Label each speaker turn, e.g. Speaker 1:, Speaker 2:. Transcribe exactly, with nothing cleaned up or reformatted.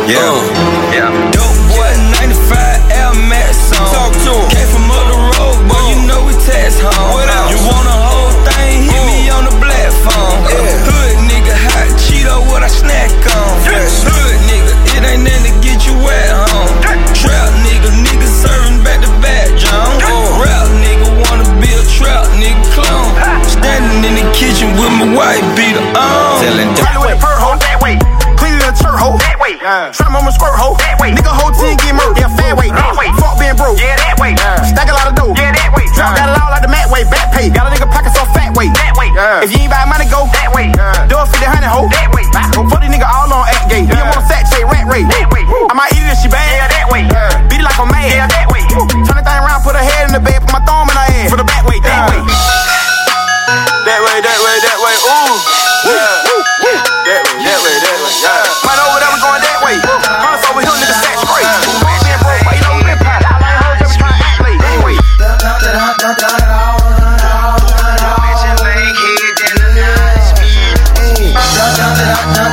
Speaker 1: Yeah, yeah.
Speaker 2: Dope boy, ninety-five Air Max on.
Speaker 1: Talk to him.
Speaker 2: Came from up the road, boy, you know we tax home.
Speaker 1: What else?
Speaker 2: You want a whole thing, hit me on the black phone.
Speaker 1: Yeah.
Speaker 2: Hood nigga, hot Cheeto, what I snack on.
Speaker 1: Yes.
Speaker 2: Hood nigga, it ain't nothing to get you at home. Trap nigga, nigga serving back to back, John. Rap nigga, wanna be a trap nigga clone. Standing in the kitchen with my white beater on.
Speaker 1: Telling
Speaker 3: Probably with a fur hoe, that way. Cleaning a church hoe, that way. Trim on my squirt hoe, that way. Nigga whole team get murked, yeah, fair way. That way. Fuck being broke, yeah, that way. Stack a lot of dough, yeah, that way. Drop got it all like the mat way, back pay. Got a nigga pocket so fat way, that way. If you ain't buy money, go that way. Do a fifty hundred hoe, that way. Put these nigga all on act gay. You want a fat say rat rate, that way. I might eat it if she bad, yeah, that way. Beat it like a man, yeah, that way. Turn the thing around, put her head in the bed, put my thumb in her head. For the back way, that way. That way, that way, that way, ooh. Yeah. That way, that way, that way, yeah. Might over there, we going that way. Honest over here, nigga, sat straight. Being broke, but you know we been pop. I like hoes every time I act late. That way.
Speaker 4: Bitch, leg head, then the nuts, me.